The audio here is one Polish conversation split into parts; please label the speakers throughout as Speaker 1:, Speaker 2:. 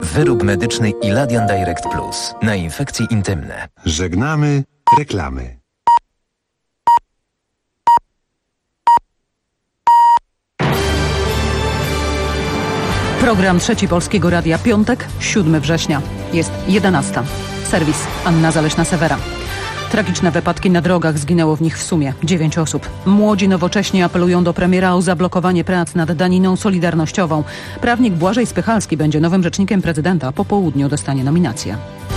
Speaker 1: Wyrób medyczny Iladian Direct Plus na infekcje intymne.
Speaker 2: Żegnamy reklamy.
Speaker 3: Program Trzeci Polskiego Radia, piątek, 7 września. Jest 11. Serwis Anna Zaleśna-Sewera. Tragiczne wypadki na drogach, zginęło w nich w sumie 9 osób. Młodzi nowocześnie apelują do premiera o zablokowanie prac nad daniną solidarnościową. Prawnik Błażej Spychalski będzie nowym rzecznikiem prezydenta. Po południu dostanie nominację.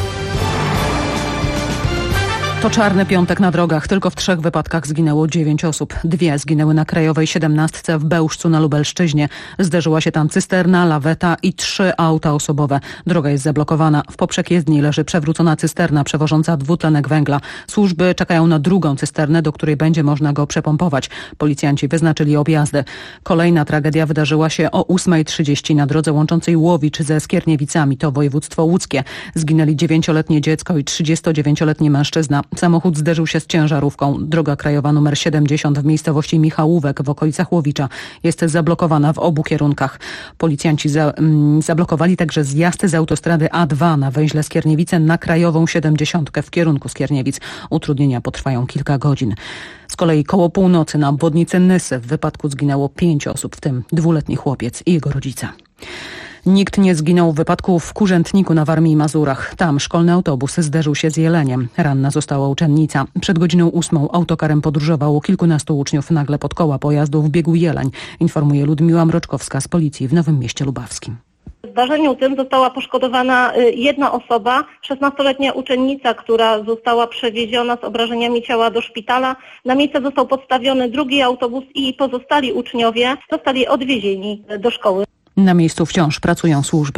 Speaker 3: To czarny piątek na drogach. Tylko w 3 wypadkach zginęło 9 osób. 2 zginęły na Krajowej 17 w Bełżcu na Lubelszczyźnie. Zderzyła się tam cysterna, laweta i 3 auta osobowe. Droga jest zablokowana. W poprzek jezdni leży przewrócona cysterna przewożąca dwutlenek węgla. Służby czekają na drugą cysternę, do której będzie można go przepompować. Policjanci wyznaczyli objazdy. Kolejna tragedia wydarzyła się o 8:30 na drodze łączącej Łowicz ze Skierniewicami. To województwo łódzkie. Zginęli 9-letnie dziecko i 39-letni mężczyzna. Samochód zderzył się z ciężarówką. Droga krajowa nr 70 w miejscowości Michałówek w okolicach Łowicza jest zablokowana w obu kierunkach. Policjanci zablokowali także zjazd z autostrady A2 na węźle Skierniewice na krajową 70 w kierunku Skierniewic. Utrudnienia potrwają kilka godzin. Z kolei koło północy na obwodnicy Nysy w wypadku zginęło 5 osób, w tym 2-letni chłopiec i jego rodzice. Nikt nie zginął w wypadku w Kurzętniku na Warmii i Mazurach. Tam szkolny autobus zderzył się z jeleniem. Ranna została uczennica. Przed godziną 8 autokarem podróżowało kilkunastu uczniów. Nagle pod koła pojazdu wbiegł jeleń, informuje Ludmiła Mroczkowska z policji w Nowym Mieście Lubawskim.
Speaker 4: W zdarzeniu tym została poszkodowana jedna osoba, 16-letnia uczennica, która została przewieziona z obrażeniami ciała do szpitala. Na miejsce został podstawiony drugi autobus i pozostali uczniowie zostali odwiezieni do szkoły.
Speaker 3: Na miejscu wciąż pracują służby.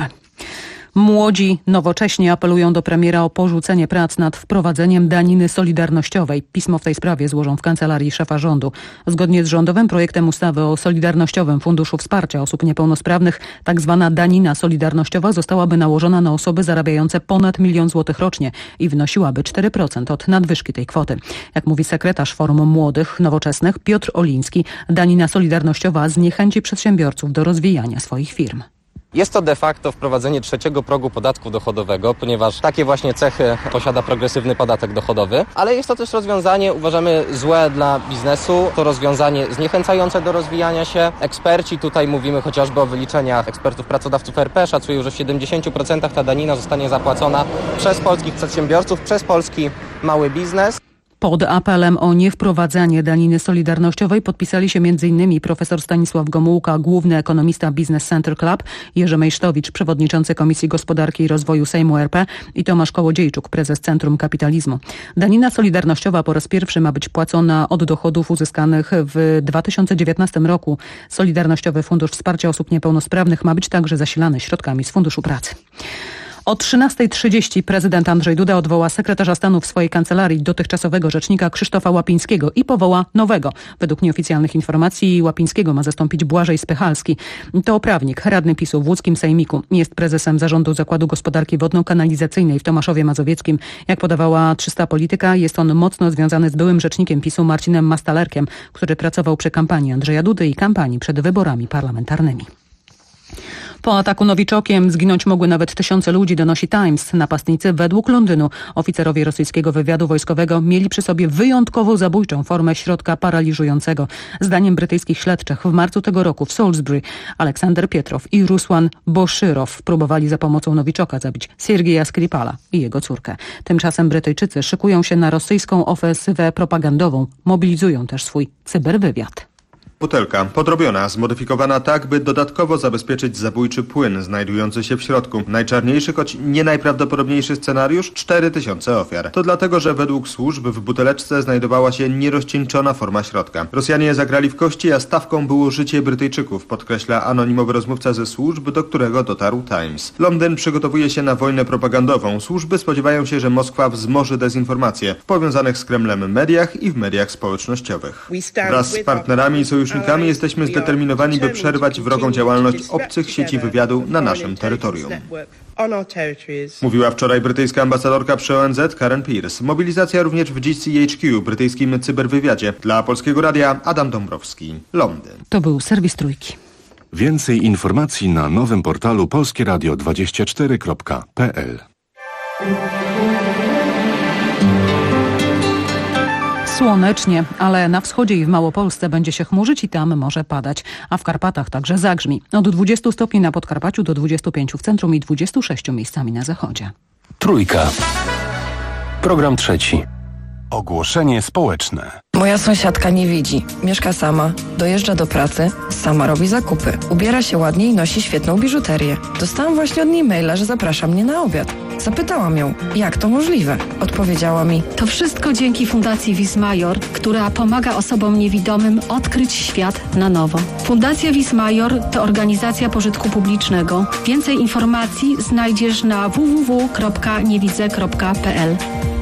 Speaker 3: Młodzi nowocześnie apelują do premiera o porzucenie prac nad wprowadzeniem daniny solidarnościowej. Pismo w tej sprawie złożą w kancelarii szefa rządu. Zgodnie z rządowym projektem ustawy o Solidarnościowym Funduszu Wsparcia Osób Niepełnosprawnych tak zwana danina solidarnościowa zostałaby nałożona na osoby zarabiające ponad 1 000 000 złotych rocznie i wynosiłaby 4% od nadwyżki tej kwoty. Jak mówi sekretarz Forum Młodych Nowoczesnych Piotr Oliński, danina solidarnościowa zniechęci przedsiębiorców do rozwijania swoich firm.
Speaker 5: Jest to de facto wprowadzenie 3. progu podatku dochodowego, ponieważ takie właśnie cechy posiada progresywny podatek dochodowy, ale jest to też rozwiązanie, uważamy, złe dla biznesu, to rozwiązanie zniechęcające do rozwijania się. Eksperci, tutaj mówimy chociażby o wyliczeniach ekspertów pracodawców RP, szacują, że w 70% ta danina zostanie zapłacona przez polskich przedsiębiorców, przez polski mały biznes.
Speaker 3: Pod apelem o niewprowadzanie daniny solidarnościowej podpisali się m.in. profesor Stanisław Gomułka, główny ekonomista Business Center Club, Jerzy Mejsztowicz, przewodniczący Komisji Gospodarki i Rozwoju Sejmu RP i Tomasz Kołodziejczuk, prezes Centrum Kapitalizmu. Danina solidarnościowa po raz pierwszy ma być płacona od dochodów uzyskanych w 2019 roku. Solidarnościowy Fundusz Wsparcia Osób Niepełnosprawnych ma być także zasilany środkami z Funduszu Pracy. O 13:30 prezydent Andrzej Duda odwoła sekretarza stanu w swojej kancelarii, dotychczasowego rzecznika Krzysztofa Łapińskiego i powoła nowego. Według nieoficjalnych informacji Łapińskiego ma zastąpić Błażej Spychalski. To prawnik, radny PiS-u w łódzkim sejmiku. Jest prezesem zarządu Zakładu Gospodarki Wodno-Kanalizacyjnej w Tomaszowie Mazowieckim. Jak podawała 300 Polityka, jest on mocno związany z byłym rzecznikiem PiS-u Marcinem Mastalerkiem, który pracował przy kampanii Andrzeja Dudy i kampanii przed wyborami parlamentarnymi. Po ataku nowiczokiem zginąć mogły nawet tysiące ludzi, donosi Times. Napastnicy według Londynu, oficerowie rosyjskiego wywiadu wojskowego, mieli przy sobie wyjątkowo zabójczą formę środka paraliżującego. Zdaniem brytyjskich śledczych w marcu tego roku w Salisbury Aleksander Pietrow i Rusłan Boszyrow próbowali za pomocą nowiczoka zabić Siergieja Skripala i jego córkę. Tymczasem Brytyjczycy szykują się na rosyjską ofensywę propagandową. Mobilizują też swój cyberwywiad.
Speaker 6: Butelka podrobiona, zmodyfikowana tak, by dodatkowo zabezpieczyć zabójczy płyn znajdujący się w środku. Najczarniejszy, choć nie najprawdopodobniejszy scenariusz – 4000 ofiar. To dlatego, że według służb w buteleczce znajdowała się nierozcieńczona forma środka. Rosjanie zagrali w kości, a stawką było życie Brytyjczyków, podkreśla anonimowy rozmówca ze służb, do którego dotarł Times. Londyn przygotowuje się na wojnę propagandową. Służby spodziewają się, że Moskwa wzmoży dezinformację w powiązanych z Kremlem mediach i w mediach społecznościowych. Wraz z partnerami i sojusznikami jesteśmy zdeterminowani, by przerwać wrogą działalność obcych sieci wywiadu na naszym terytorium. Mówiła wczoraj brytyjska ambasadorka przy ONZ Karen Pierce. Mobilizacja również w GCHQ, brytyjskim cyberwywiadzie. Dla Polskiego Radia Adam Dąbrowski, Londyn.
Speaker 3: To był serwis Trójki.
Speaker 2: Więcej informacji na nowym portalu polskieradio24.pl.
Speaker 3: Słonecznie, ale na wschodzie i w Małopolsce będzie się chmurzyć i tam może padać, a w Karpatach także zagrzmi. Od 20 stopni na Podkarpaciu do 25 w centrum i 26 miejscami na zachodzie.
Speaker 7: Trójka. Program trzeci.
Speaker 2: Ogłoszenie społeczne.
Speaker 8: Moja sąsiadka nie widzi. Mieszka sama, dojeżdża do pracy, sama robi zakupy, ubiera się ładnie i nosi świetną biżuterię. Dostałam właśnie od niej maila, że zaprasza mnie na obiad. Zapytałam ją, jak to możliwe? Odpowiedziała mi:
Speaker 9: to wszystko dzięki Fundacji Wismajor, która pomaga osobom niewidomym odkryć świat na nowo. Fundacja Wismajor to organizacja pożytku publicznego. Więcej informacji znajdziesz na www.niewidze.pl.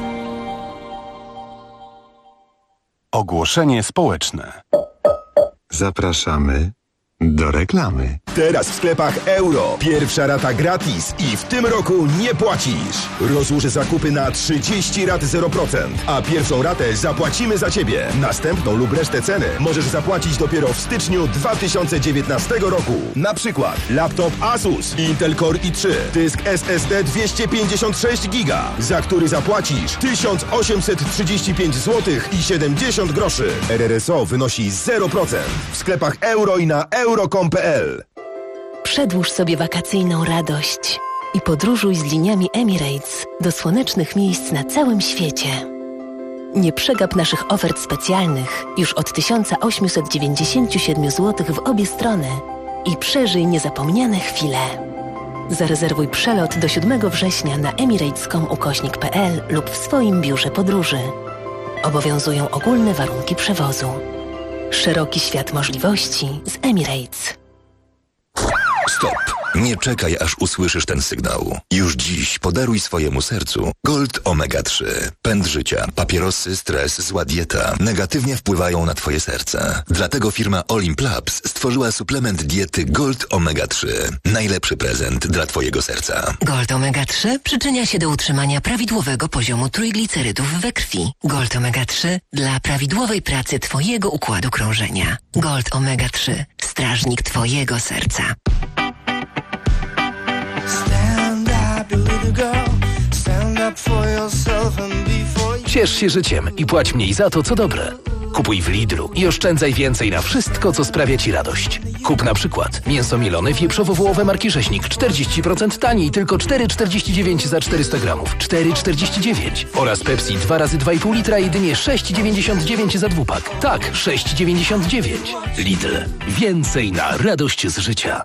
Speaker 2: Ogłoszenie społeczne. Zapraszamy do reklamy.
Speaker 10: Teraz w sklepach Euro. Pierwsza rata gratis i w tym roku nie płacisz. Rozłóż zakupy na 30 rat 0%, a pierwszą ratę zapłacimy za Ciebie. Następną lub resztę ceny możesz zapłacić dopiero w styczniu 2019 roku. Na przykład laptop Asus Intel Core i3, dysk SSD 256 GB, za który zapłacisz 1835 zł i 70 groszy. RRSO wynosi 0%. W sklepach Euro i na euro.com.pl.
Speaker 11: Przedłuż sobie wakacyjną radość i podróżuj z liniami Emirates do słonecznych miejsc na całym świecie. Nie przegap naszych ofert specjalnych już od 1897 zł w obie strony i przeżyj niezapomniane chwile. Zarezerwuj przelot do 7 września na emirates.com/pl lub w swoim biurze podróży. Obowiązują ogólne warunki przewozu. Szeroki świat możliwości z Emirates.
Speaker 12: Stop! Nie czekaj, aż usłyszysz ten sygnał. Już dziś podaruj swojemu sercu Gold Omega 3. Pęd życia, papierosy, stres, zła dieta negatywnie wpływają na Twoje serce. Dlatego firma Olimp Labs stworzyła suplement diety Gold Omega 3. Najlepszy prezent dla Twojego serca.
Speaker 11: Gold Omega 3 przyczynia się do utrzymania prawidłowego poziomu trójglicerydów we krwi. Gold Omega 3 dla prawidłowej pracy Twojego układu krążenia. Gold Omega 3. Strażnik Twojego serca.
Speaker 7: Ciesz się życiem i płać mniej za to, co dobre. Kupuj w Lidlu i oszczędzaj więcej na wszystko, co sprawia Ci radość. Kup na przykład mięso mielone wieprzowo-wołowe marki Rzeźnik 40% taniej, tylko 4,49 za 400 gramów. 4,49. Oraz Pepsi 2 razy 2,5 litra jedynie 6,99 za dwupak. Tak, 6,99. Lidl. Więcej na radość z życia.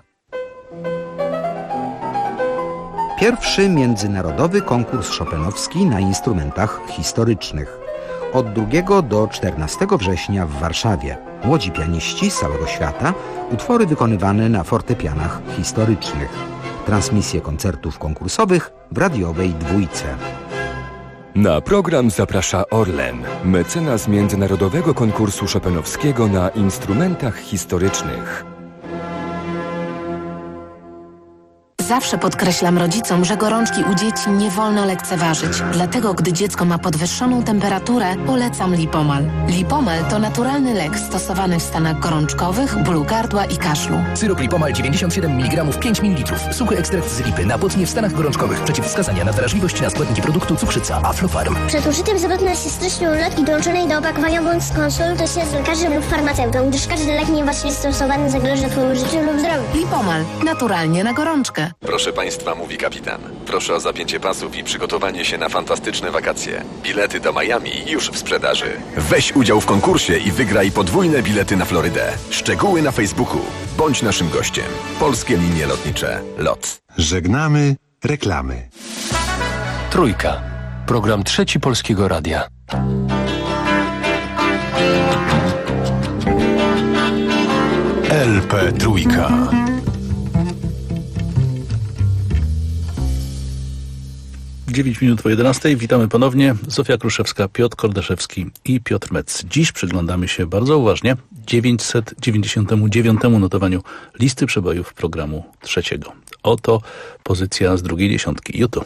Speaker 13: Pierwszy międzynarodowy konkurs chopinowski na instrumentach historycznych. Od 2 do 14 września w Warszawie. Młodzi pianiści z całego świata, utwory wykonywane na fortepianach historycznych. Transmisje koncertów konkursowych w radiowej Dwójce.
Speaker 14: Na program zaprasza Orlen, mecenas międzynarodowego konkursu chopinowskiego na instrumentach historycznych.
Speaker 15: Zawsze podkreślam rodzicom, że gorączki u dzieci nie wolno lekceważyć. Dlatego, gdy dziecko ma podwyższoną temperaturę, polecam Lipomal. Lipomal to naturalny lek stosowany w stanach gorączkowych, bólu gardła i kaszlu.
Speaker 7: Syrop Lipomal 97 mg 5 ml. Suchy ekstrakt z lipy. Napotnie w stanach gorączkowych. Przeciwwskazania na wrażliwość na składniki produktu cukrzyca Aflofarm.
Speaker 16: Przed użyciem zwrotna się styczną ulotki dołączonej do opakowania bądź skonsultuj się z lekarzem lub farmaceutą, gdyż każdy lek niewłaściwie stosowany zagroża Twojemu życiu lub zdrowiu.
Speaker 15: Lipomal. Naturalnie na gorączkę.
Speaker 17: Proszę Państwa, mówi kapitan. Proszę o zapięcie pasów i przygotowanie się na fantastyczne wakacje. Bilety do Miami już w sprzedaży. Weź udział w konkursie i wygraj podwójne bilety na Florydę. Szczegóły na Facebooku. Bądź naszym gościem. Polskie Linie Lotnicze. LOT.
Speaker 2: Żegnamy reklamy.
Speaker 7: Trójka. Program trzeci Polskiego Radia.
Speaker 2: LP Trójka.
Speaker 18: W 9 minut po 11. Witamy ponownie. Zofia Kruszewska, Piotr Kordaszewski i Piotr Metz. Dziś przyglądamy się bardzo uważnie 999 notowaniu listy przebojów programu trzeciego. Oto pozycja z drugiej dziesiątki YouTube.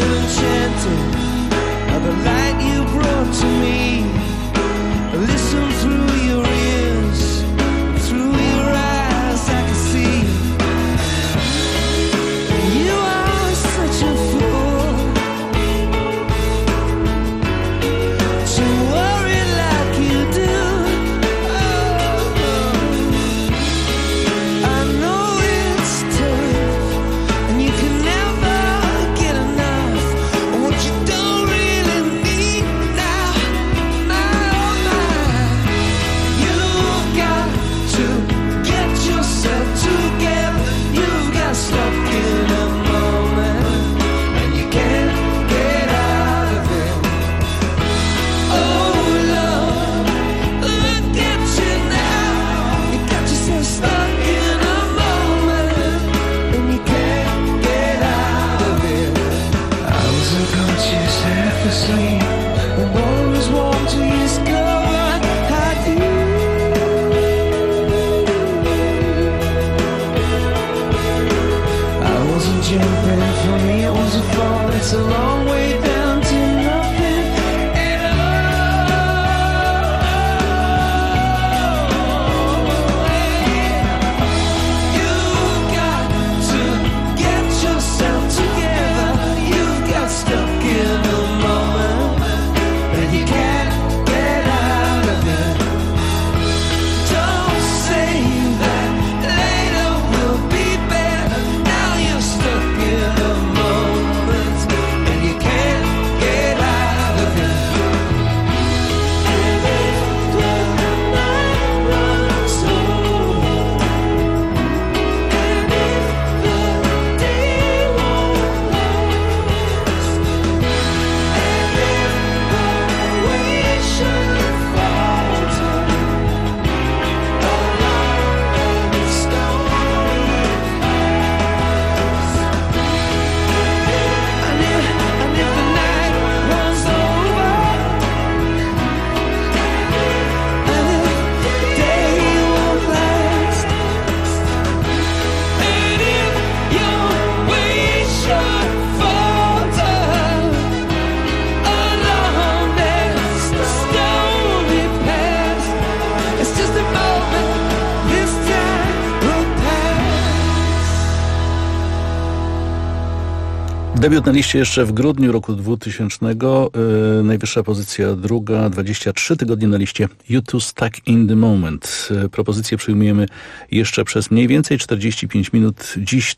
Speaker 18: Debiut na liście jeszcze w grudniu roku 2000. Najwyższa pozycja druga, 23 tygodnie na liście U2 Stuck in the Moment. Propozycję przyjmujemy jeszcze przez mniej więcej 45 minut. Dziś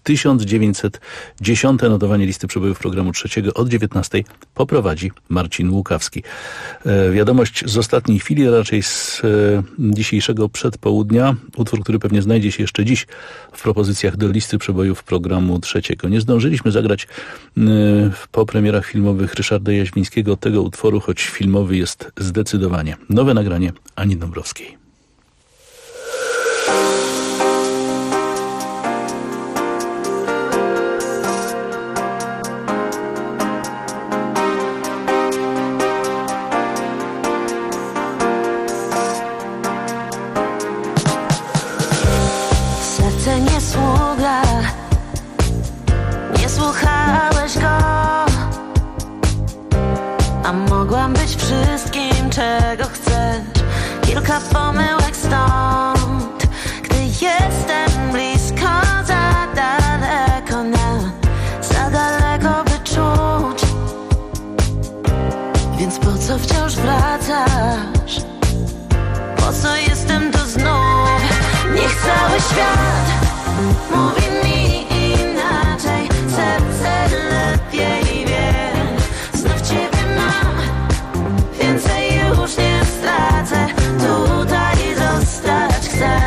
Speaker 18: 1910. notowanie listy przebojów programu trzeciego od 19 poprowadzi Marcin Łukawski. Wiadomość z ostatniej chwili, raczej z dzisiejszego przedpołudnia. Utwór, który pewnie znajdzie się jeszcze dziś w propozycjach do listy przebojów programu trzeciego. Nie zdążyliśmy zagrać po premierach filmowych Ryszarda Jaźwińskiego tego utworu, choć filmowy jest zdecydowanie. Nowe nagranie Ani Dąbrowskiej.
Speaker 19: Serce nie sługa, nie słuchałeś go, a mogłam być wszystkim, czego chcesz. Kilka pomyłek stąd, gdy jestem blisko, za daleko nam, za daleko by czuć. Więc po co wciąż wracasz? Po co jestem tu znów? Niech cały świat mówi mi inaczej, serce lepiej wie. Znów ciebie mam, więcej już nie stracę. Tutaj zostać chcę.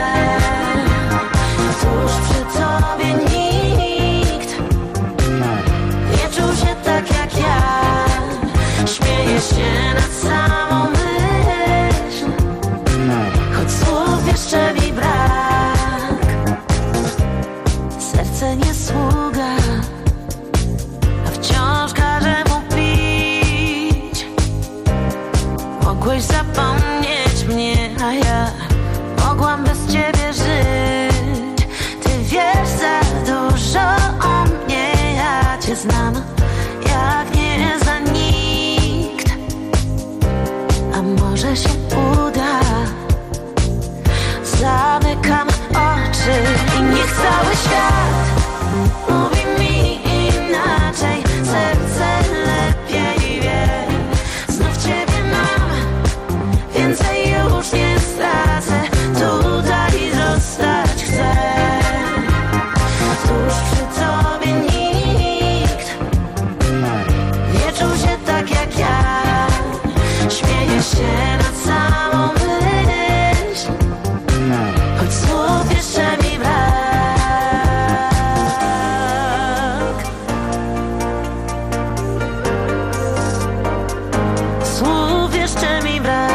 Speaker 19: Tuż przy tobie nikt nie czuł się tak jak ja. Śmieję się nad samą myśl, choć słów jeszcze mi brak. że się uda. Zamykam oczy i niech cały świat mówi mi inaczej. Serce lepiej wie, znów ciebie mam, więcej już nie stracę. Tutaj zostać chcę. Tuż przy tobie nikt nie czuł się tak jak ja. Śmieję się nad samą myśl, choć słów jeszcze mi brak. Słów jeszcze mi brak.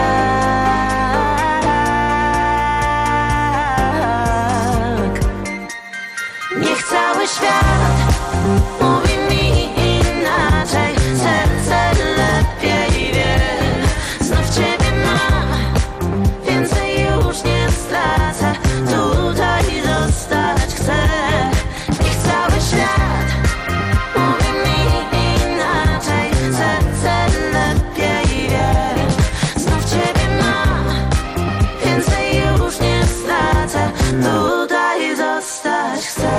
Speaker 19: Niech cały świat mówi mi inaczej. Serce lepiej wie, znów ciebie mam, więcej już nie stracę. Tutaj zostać chcę. Niech cały świat mówi mi inaczej. Serce lepiej wie, znów ciebie mam, więcej już nie stracę. Tutaj zostać chcę.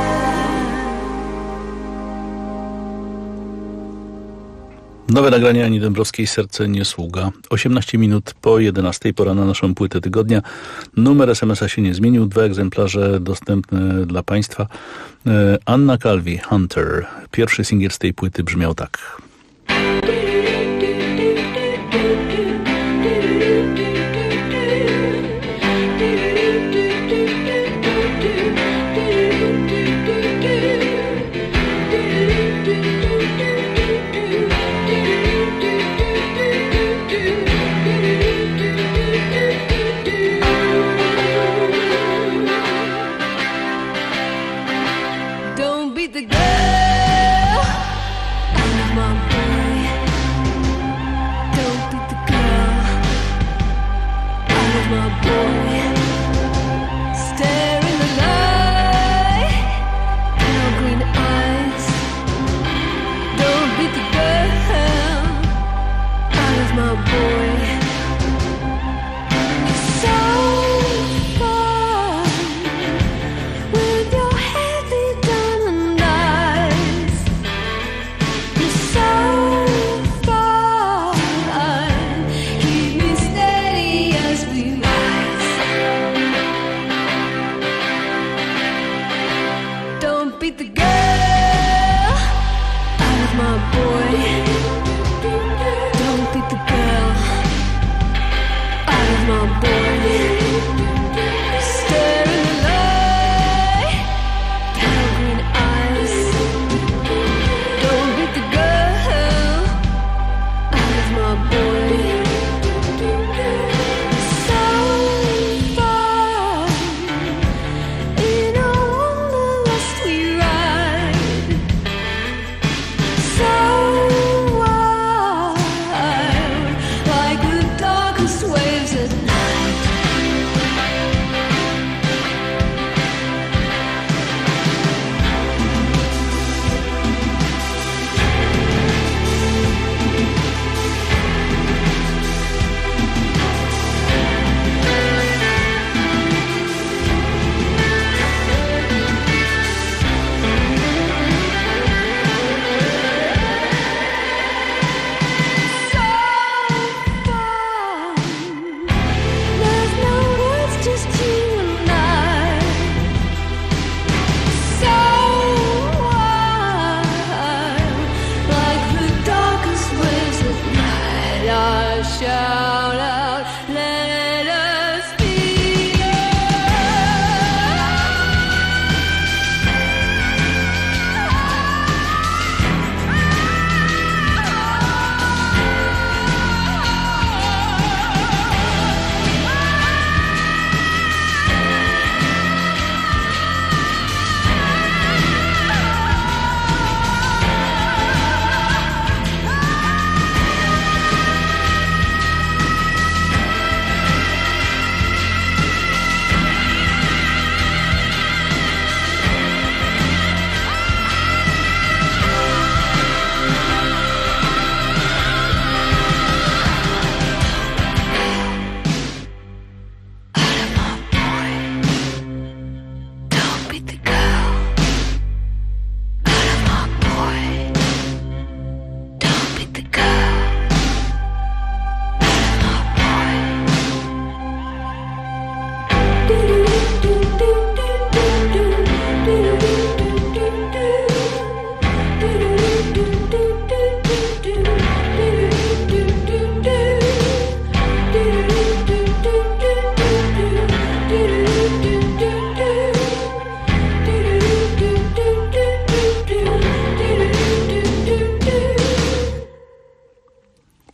Speaker 18: Nowe nagranie Ani Dębrowskiej, Serce nie sługa. 18 minut po 11, pora na naszą płytę tygodnia. Numer SMS-a się nie zmienił, 2 egzemplarze dostępne dla Państwa. Anna Calvi, Hunter. Pierwszy singiel z tej płyty brzmiał tak.
Speaker 19: Don't beat the girl whose mom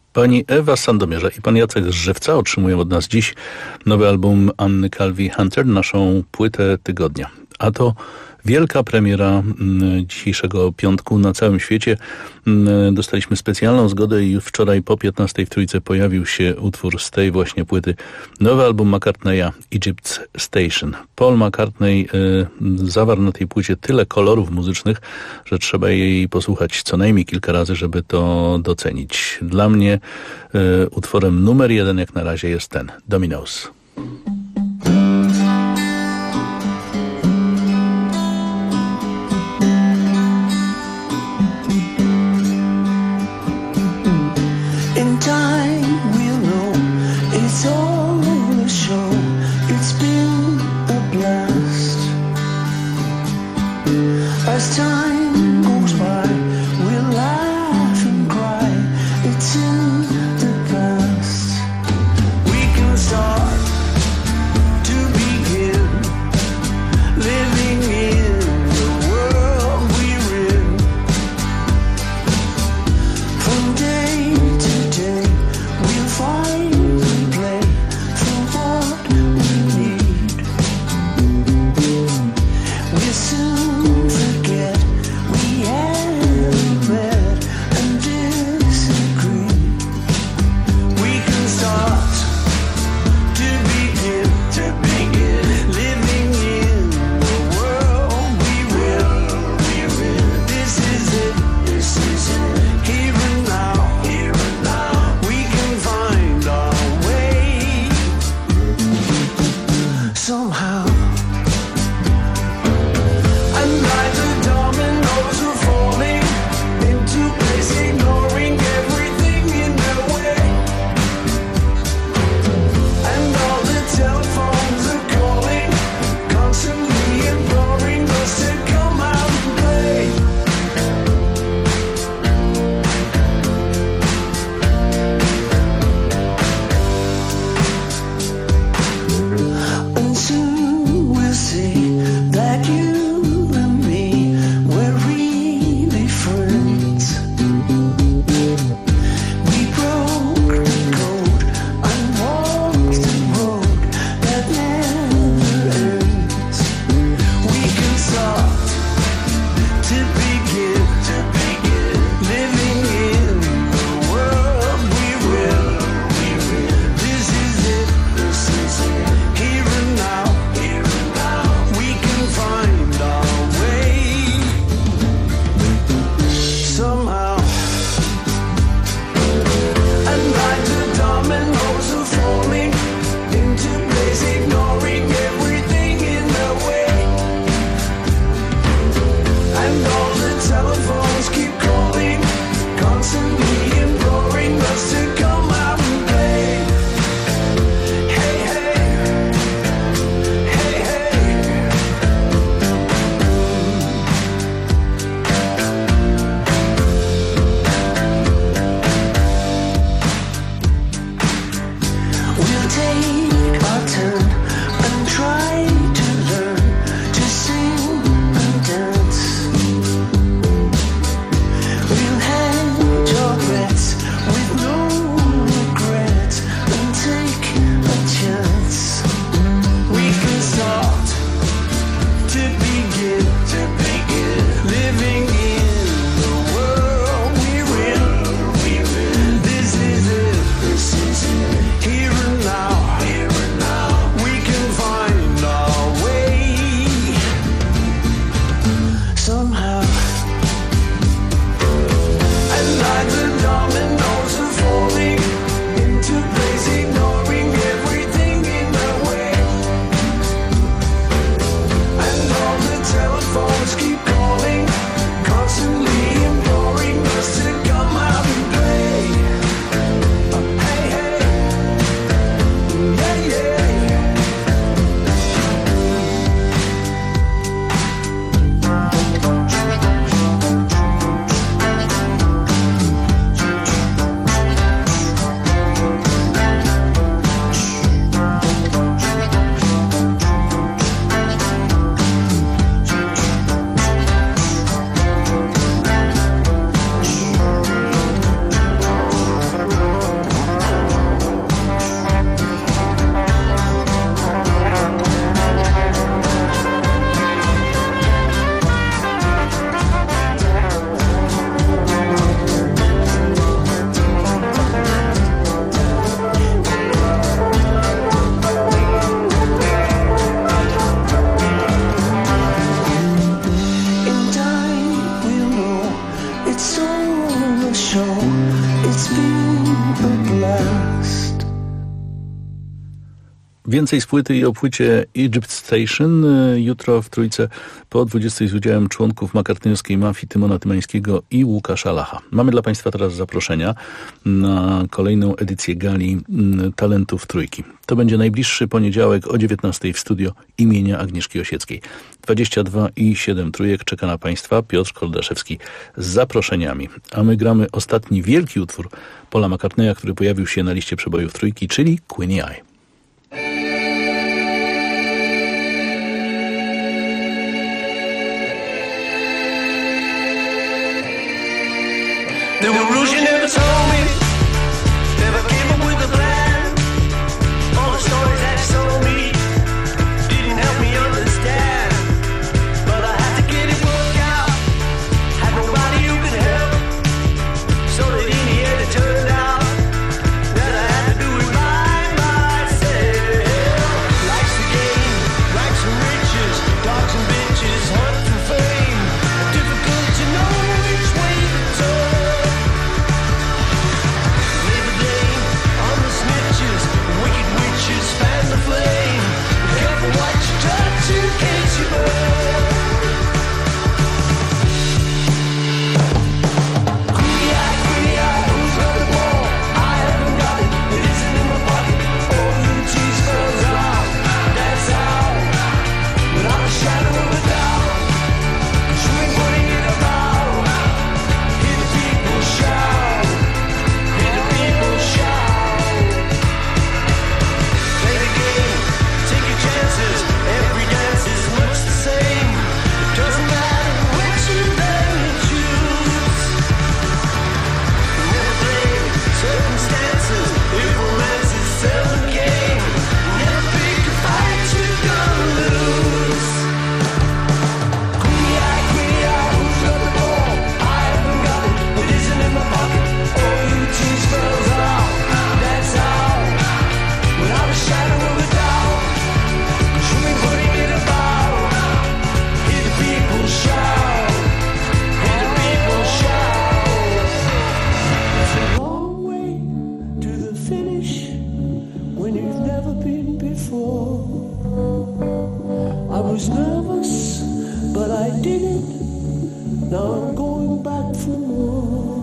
Speaker 18: Pani Ewa z Sandomierza i pan Jacek z Żywca otrzymują od nas dziś nowy album Anny Calvi-Hunter, naszą płytę tygodnia. A to wielka premiera dzisiejszego piątku na całym świecie. Dostaliśmy specjalną zgodę i wczoraj po 15 w Trójce pojawił się utwór z tej właśnie płyty. Nowy album McCartneya, Egypt's Station. Paul McCartney zawarł na tej płycie tyle kolorów muzycznych, że trzeba jej posłuchać co najmniej kilka razy, żeby to docenić. Dla mnie utworem numer 1 jak na razie jest ten, Dominoes.
Speaker 19: In time we'll know it's all a show. It's been a blast. As time goes by, we'll laugh and cry. It's in the past. We can start to begin living in the world we're in. From day to day, we'll find and play for what we need. We'll soon forget talent show. It's been a blast.
Speaker 18: Więcej z płyty i o płycie Egypt Station jutro w Trójce po 20 z udziałem członków makartniowskiej mafii Tymona Tymańskiego i Łukasza Lacha. Mamy dla Państwa teraz zaproszenia na kolejną edycję gali Talentów Trójki. To będzie najbliższy poniedziałek o 19 w studio imienia Agnieszki Osieckiej. 22 i 7 trójek czeka na Państwa Piotr Koldaszewski z zaproszeniami. A my gramy ostatni wielki utwór Paula McCartneya, który pojawił się na liście przebojów Trójki, czyli Queenie Eye.
Speaker 19: There were rules you never told me, never came up with a plan. All the stories that you told me didn't help me understand. But I had to get it worked out, had nobody who could help. So that in the end it turned out that I had to do it by myself. Life's the game, life's some riches, dogs and bitches, hunt for fame. Difficult to know which way to turn. Wicked witches fan the flame. Be careful what you touch in case you burn. Queenie eye, who's got the ball? I haven't got it, it isn't in my pocket. All the cheese falls out, that's how. Without a shadow of a doubt, you ain't putting it about. Hear the people shout, hear the people shout. Every dance is much the same. It doesn't matter which you then choose. Never blame circumstances if romance is seldom game. Never pick a fight you're gonna lose. Queenie eye, who's got the ball? I haven't got it, it isn't in my pocket. All you tease spells out, that's how. Without a shadow of a doubt. I was nervous, but I did it. Now I'm going back for more.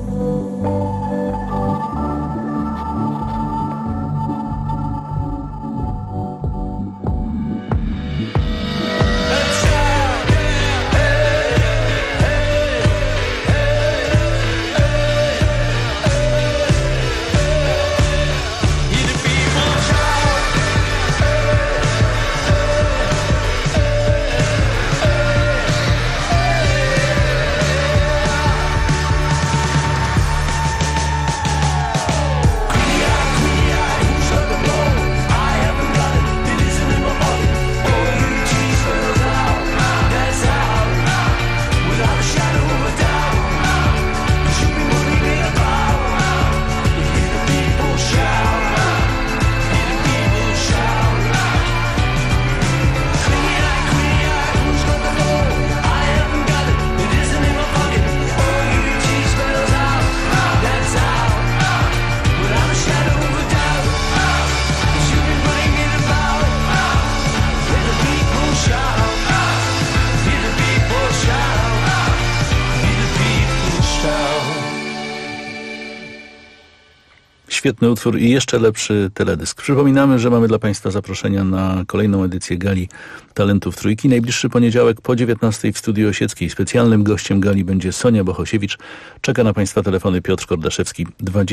Speaker 18: Świetny utwór i jeszcze lepszy teledysk. Przypominamy, że mamy dla Państwa zaproszenia na kolejną edycję gali Talentów Trójki. Najbliższy poniedziałek po 19 w studiu Osieckiej. Specjalnym gościem gali będzie Sonia Bohosiewicz. Czeka na Państwa telefony Piotr Kordaszewski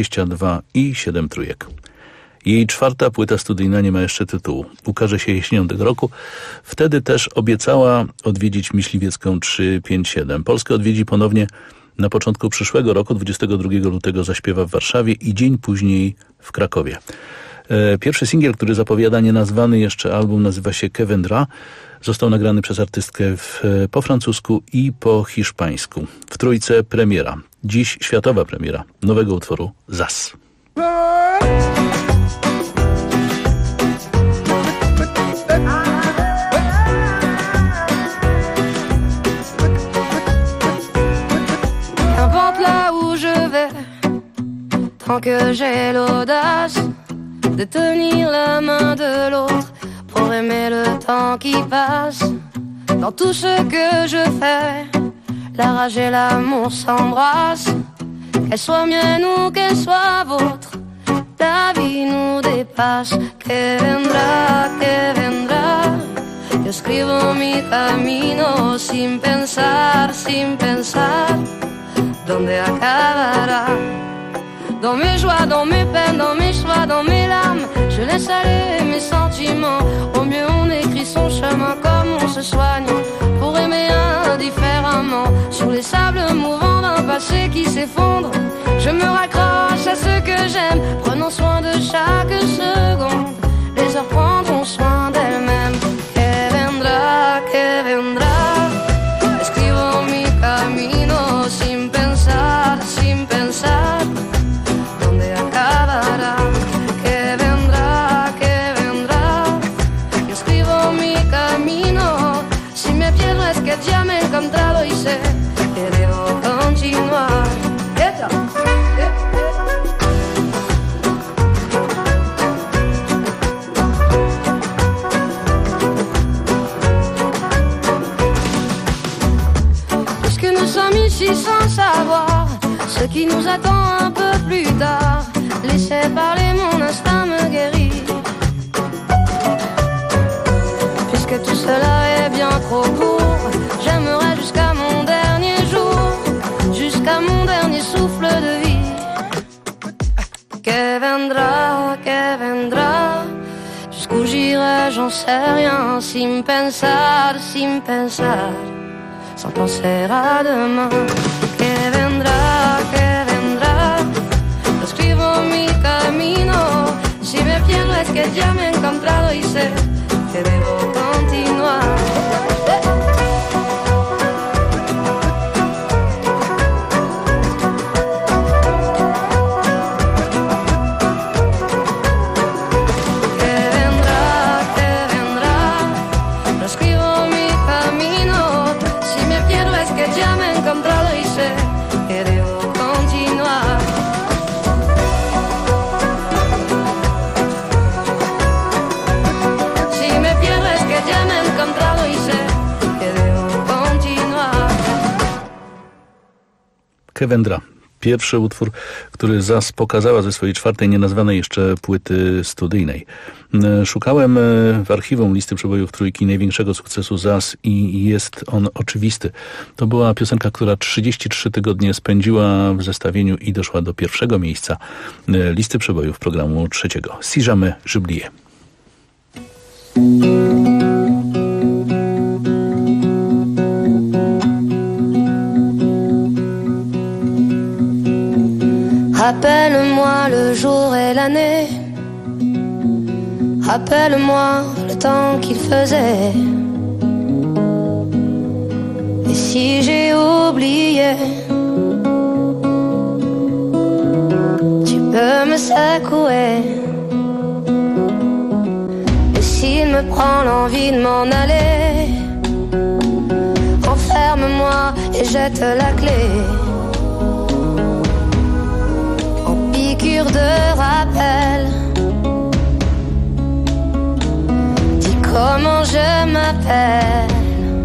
Speaker 18: 22 i 7 trójek. Jej czwarta płyta studyjna nie ma jeszcze tytułu. Ukaże się jesienią tego roku. Wtedy też obiecała odwiedzić Myśliwiecką 357. Polskę odwiedzi ponownie na początku przyszłego roku, 22 lutego zaśpiewa w Warszawie i dzień później w Krakowie. Pierwszy singiel, który zapowiada nienazwany jeszcze album, nazywa się Que Vendra. Został nagrany przez artystkę po francusku i po hiszpańsku. W Trójce premiera. Dziś światowa premiera nowego utworu Zas.
Speaker 20: Qu'importe là où je vais, tant que j'ai l'audace de tenir la main de l'autre pour aimer le temps qui passe. Dans tout ce que je fais, la rage et l'amour s'embrassent. Qu'elle soit mienne ou qu'elle soit vôtre, la vie nous dépasse. Que vendrá, que vendrá. Yo escribo mi camino sin pensar, dónde acabará. Dans mes joies, dans mes peines, dans mes choix, dans mes larmes, je laisse aller mes sentiments. Au mieux on écrit son chemin comme on se soigne, pour aimer indifféremment. Sur les sables mouvants d'un passé qui s'effondre, je me raccroche à ce que j'aime, prenons soin de chaque seconde. Les heures prendront soin d'elles-mêmes. Que vendrá. Escribo mi camino sin pensar, dónde acabará. Que vendrá, yo escribo mi camino. Si me pierdo es que ya me he encontrado y sé que debo continuar. Puisque nous sommes ici sans savoir ce qui nous attend un peu plus tard, laissez parler, mon instinct me guérit. Puisque tout cela est bien trop court, j'aimerais jusqu'à mon dernier jour, jusqu'à mon dernier souffle de vie. Que vendrá, jusqu'où j'irai, j'en sais rien, sin pensar, sans penser à demain. Que vendrá, yo escribo mi camino. Si me pierdo es que ya me he encontrado y sé que debo continuar.
Speaker 18: Que vendrá. Pierwszy utwór, który ZAS pokazała ze swojej czwartej, nienazwanej jeszcze płyty studyjnej. Szukałem w archiwum listy przebojów trójki największego sukcesu ZAS i jest on oczywisty. To była piosenka, która 33 tygodnie spędziła w zestawieniu i doszła do pierwszego miejsca listy przebojów programu trzeciego. Si jamais j'oubliais.
Speaker 20: Rappelle-moi le jour et l'année, rappelle-moi le temps qu'il faisait. Et si j'ai oublié, tu peux me secouer. Et s'il me prend l'envie de m'en aller, enferme-moi et jette la clé. Piqûre de rappel, dis comment je m'appelle.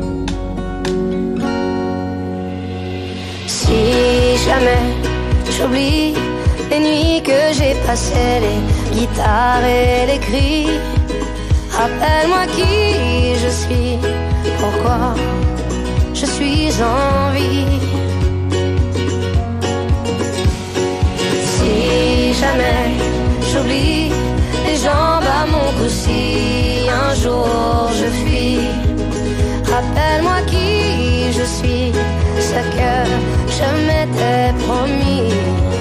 Speaker 20: Si jamais j'oublie les nuits que j'ai passées, les guitares et les cris, rappelle-moi qui je suis, pourquoi je suis en vie. Si jamais j'oublie les jambes à mon cou, si un jour je fuis, rappelle-moi qui je suis, ce que je m'étais promis.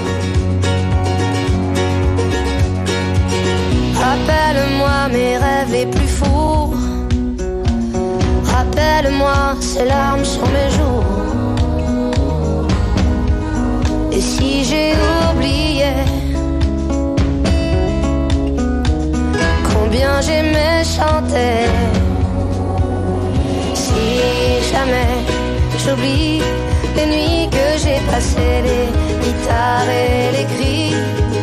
Speaker 20: Rappelle-moi mes rêves les plus fous, rappelle-moi ces larmes sur mes joues. Et si j'ai oublié combien j'aimais chanter, si jamais j'oublie les nuits que j'ai passées, les guitares et les cris,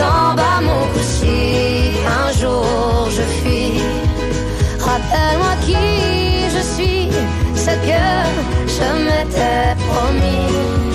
Speaker 20: jambes à mon cou si un jour je fuis. Rappelle-moi qui je suis, ce que je m'étais promis.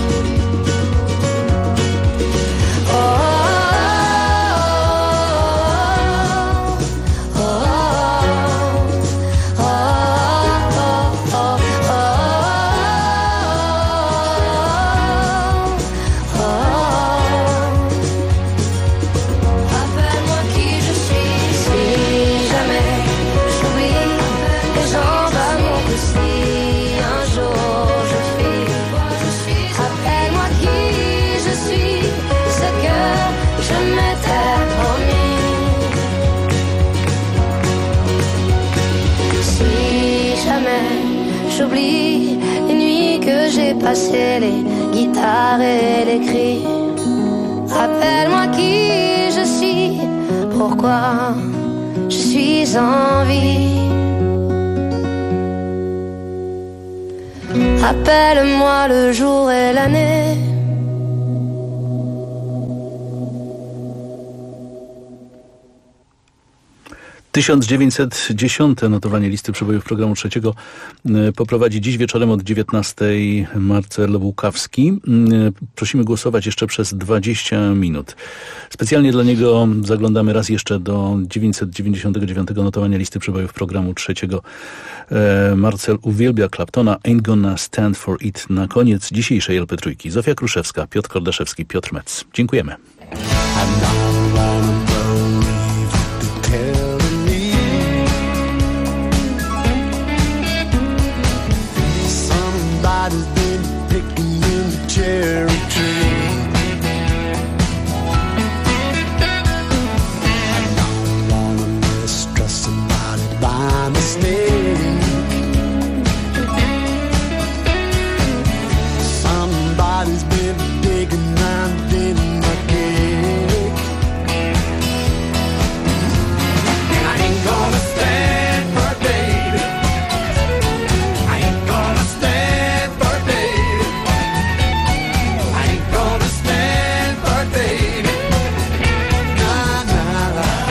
Speaker 20: J'oublie les nuits que j'ai passées, les guitares et les cris. Rappelle-moi qui je suis, pourquoi je suis en vie. Rappelle-moi le jour et l'année.
Speaker 18: W 1910 notowanie listy przebojów programu trzeciego poprowadzi dziś wieczorem od 19 Marcel Łukawski. Prosimy głosować jeszcze przez 20 minut. Specjalnie dla niego zaglądamy raz jeszcze do 999 notowania listy przebojów programu trzeciego. Marcel uwielbia Claptona, Ain't Gonna Stand For It. Na koniec dzisiejszej LP Trójki Zofia Kruszewska, Piotr Kordaszewski, Piotr Metz. Dziękujemy.
Speaker 19: Somebody's been picking in the cherry tree. I don't wanna mistrust somebody by mistake. Somebody's been digging around in my cake. I ain't gonna stand for it, baby. I ain't gonna stand for it, baby. I ain't gonna stand for it, baby. Nah, nah, nah.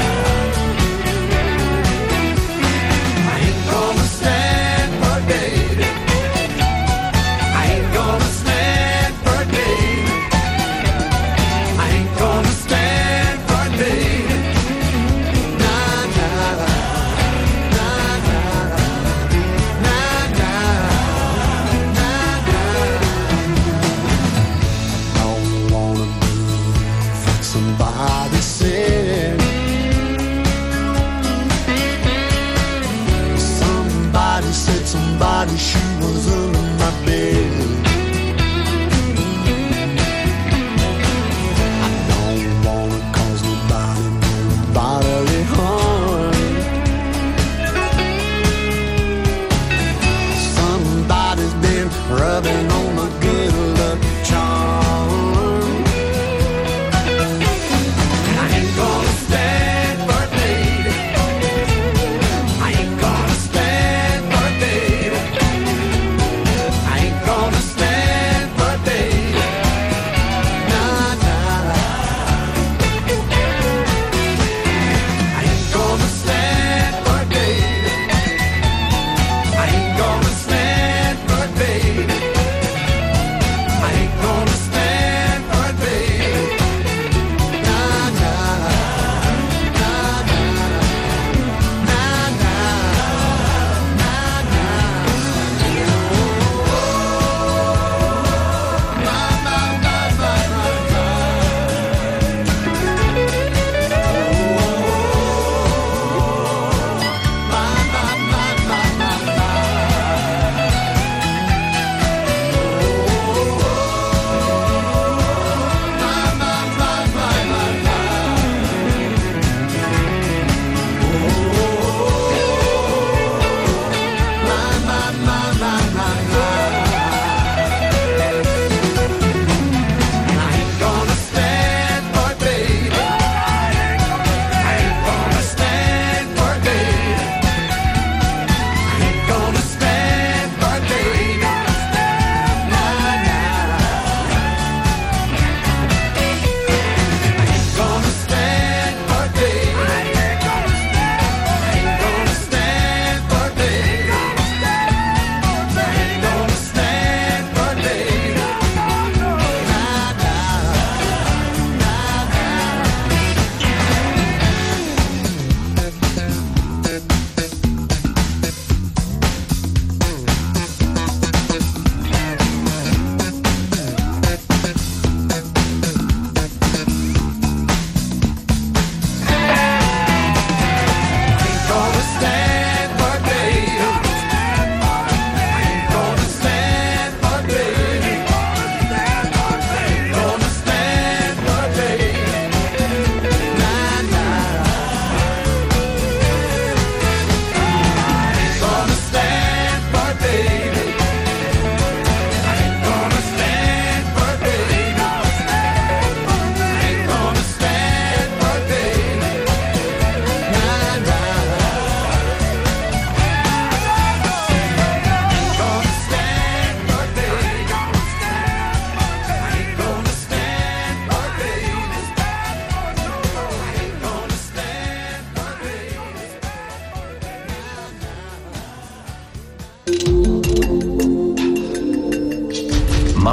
Speaker 19: I ain't gonna stand for it, baby. I ain't gonna stand for it, baby. I ain't gonna stand for it, baby. Nah, nah, nah. Nah, nah, nah. Nah, nah. Nah, nah. I don't wanna do what somebody said. Somebody said somebody's shoe was under my bed. I don't wanna cause nobody no bodily harm. Somebody's been rubbing on my good luck charm. I ain't gonna stand for it, baby. I ain't gonna stand for it, baby. I ain't gonna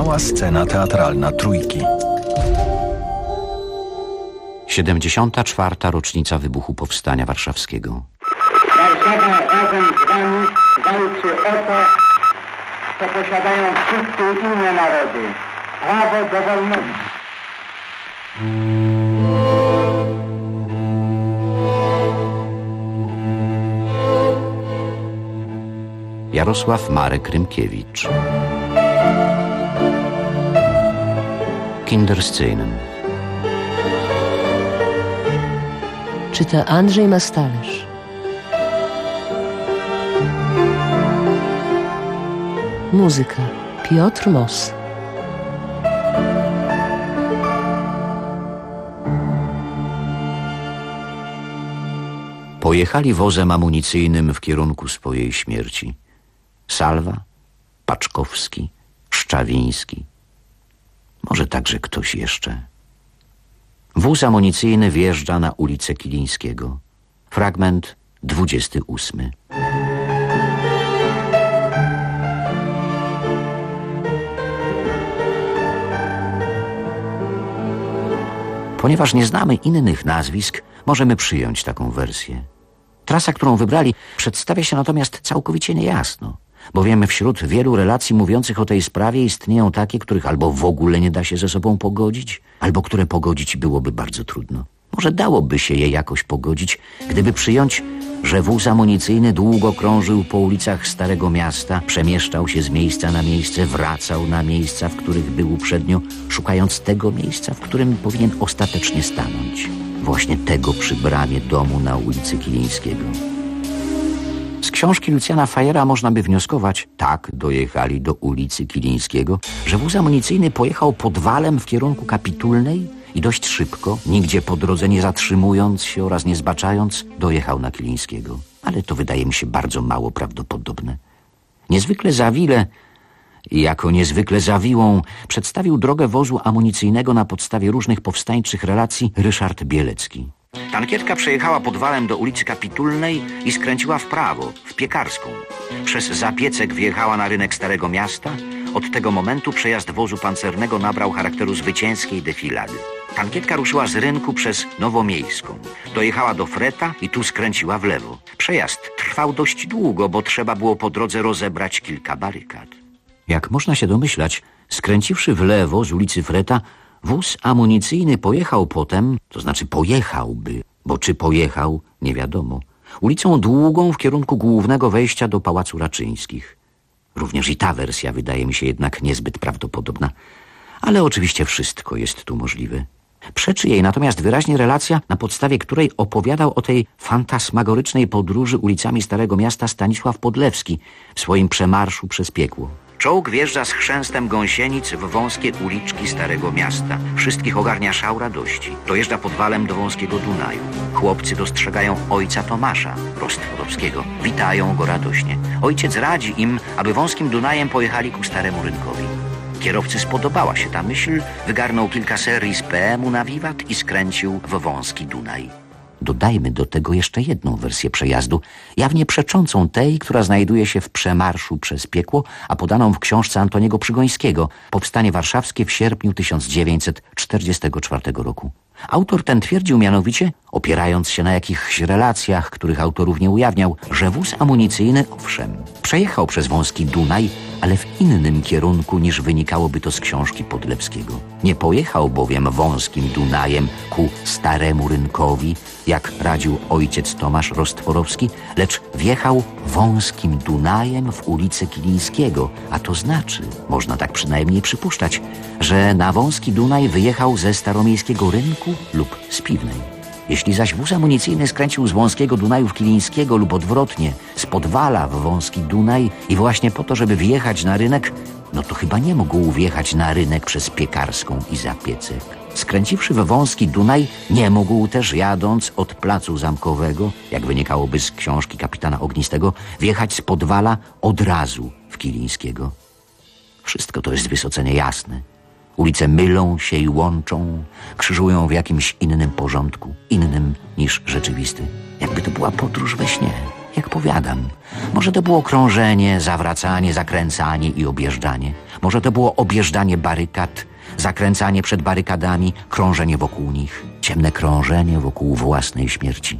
Speaker 2: Mała scena teatralna Trójki.
Speaker 21: 74. rocznica wybuchu Powstania Warszawskiego.
Speaker 22: Warszawa razem z wami walczy o to, co posiadają wszystkie inne narody. Prawo do wolności.
Speaker 21: Jarosław Marek Rymkiewicz. Kinderszenen.
Speaker 11: Czyta Andrzej Mastalerz. Muzyka Piotr Moss.
Speaker 21: Pojechali wozem amunicyjnym w kierunku swojej śmierci. Salwa, Paczkowski, Szczawiński. Może także ktoś jeszcze. Wóz amunicyjny wjeżdża na ulicę Kilińskiego. Fragment 28. Ponieważ nie znamy innych nazwisk, możemy przyjąć taką wersję. Trasa, którą wybrali, przedstawia się natomiast całkowicie niejasno, bowiem wśród wielu relacji mówiących o tej sprawie istnieją takie, których albo w ogóle nie da się ze sobą pogodzić, albo które pogodzić byłoby bardzo trudno. Może dałoby się je jakoś pogodzić, gdyby przyjąć, że wóz amunicyjny długo krążył po ulicach Starego Miasta, przemieszczał się z miejsca na miejsce, wracał na miejsca, w których był uprzednio, szukając tego miejsca, w którym powinien ostatecznie stanąć. Właśnie tego przy bramie domu na ulicy Kilińskiego. Z książki Lucjana Fajera można by wnioskować, tak dojechali do ulicy Kilińskiego, że wóz amunicyjny pojechał podwalem w kierunku Kapitulnej i dość szybko, nigdzie po drodze nie zatrzymując się oraz nie zbaczając, dojechał na Kilińskiego. Ale to wydaje mi się bardzo mało prawdopodobne. Niezwykle zawile i jako niezwykle zawiłą przedstawił drogę wozu amunicyjnego na podstawie różnych powstańczych relacji Ryszard Bielecki. Tankietka przejechała podwalem do ulicy Kapitulnej i skręciła w prawo, w Piekarską. Przez Zapiecek wjechała na rynek Starego Miasta. Od tego momentu przejazd wozu pancernego nabrał charakteru zwycięskiej defilady. Tankietka ruszyła z rynku przez Nowomiejską. Dojechała do Freta i tu skręciła w lewo. Przejazd trwał dość długo, bo trzeba było po drodze rozebrać kilka barykad. Jak można się domyślać, skręciwszy w lewo z ulicy Freta, wóz amunicyjny pojechał potem, to znaczy pojechałby, bo czy pojechał, nie wiadomo, ulicą długą w kierunku głównego wejścia do Pałacu Raczyńskich. Również i ta wersja wydaje mi się jednak niezbyt prawdopodobna, ale oczywiście wszystko jest tu możliwe. Przeczy jej natomiast wyraźnie relacja, na podstawie której opowiadał o tej fantasmagorycznej podróży ulicami Starego Miasta Stanisław Podlewski w swoim przemarszu przez piekło. Czołg wjeżdża z chrzęstem gąsienic w wąskie uliczki Starego Miasta. Wszystkich ogarnia szał radości. Dojeżdża podwalem do wąskiego Dunaju. Chłopcy dostrzegają ojca Tomasza Rostworowskiego. Witają go radośnie. Ojciec radzi im, aby wąskim Dunajem pojechali ku Staremu Rynkowi. Kierowcy spodobała się ta myśl, wygarnął kilka serii z PM-u na wiwat i skręcił w wąski Dunaj. Dodajmy do tego jeszcze jedną wersję przejazdu, jawnie przeczącą tej, która znajduje się w Przemarszu przez piekło, a podaną w książce Antoniego Przygońskiego Powstanie Warszawskie w sierpniu 1944 roku. Autor ten twierdził mianowicie, opierając się na jakichś relacjach, których autorów nie ujawniał, że wóz amunicyjny, owszem, przejechał przez wąski Dunaj, ale w innym kierunku niż wynikałoby to z książki Podlewskiego. Nie pojechał bowiem wąskim Dunajem ku Staremu Rynkowi, jak radził ojciec Tomasz Rostworowski, lecz wjechał wąskim Dunajem w ulicę Kilińskiego, a to znaczy, można tak przynajmniej przypuszczać, że na wąski Dunaj wyjechał ze Staromiejskiego Rynku lub z Piwnej. Jeśli zaś wóz amunicyjny skręcił z wąskiego Dunaju w Kilińskiego lub odwrotnie, z Podwala w wąski Dunaj i właśnie po to, żeby wjechać na rynek, no to chyba nie mógł wjechać na rynek przez Piekarską i Zapiecek. Skręciwszy we wąski Dunaj, nie mógł też, jadąc od Placu Zamkowego, jak wynikałoby z książki kapitana Ognistego, wjechać z Podwala od razu w Kilińskiego. Wszystko to jest wysoce niejasne. Ulice mylą się i łączą, krzyżują w jakimś innym porządku, innym niż rzeczywisty. Jakby to była podróż we śnie. Jak powiadam, może to było krążenie, zawracanie, zakręcanie i objeżdżanie. Może to było objeżdżanie barykad, zakręcanie przed barykadami, krążenie wokół nich. Ciemne krążenie wokół własnej śmierci.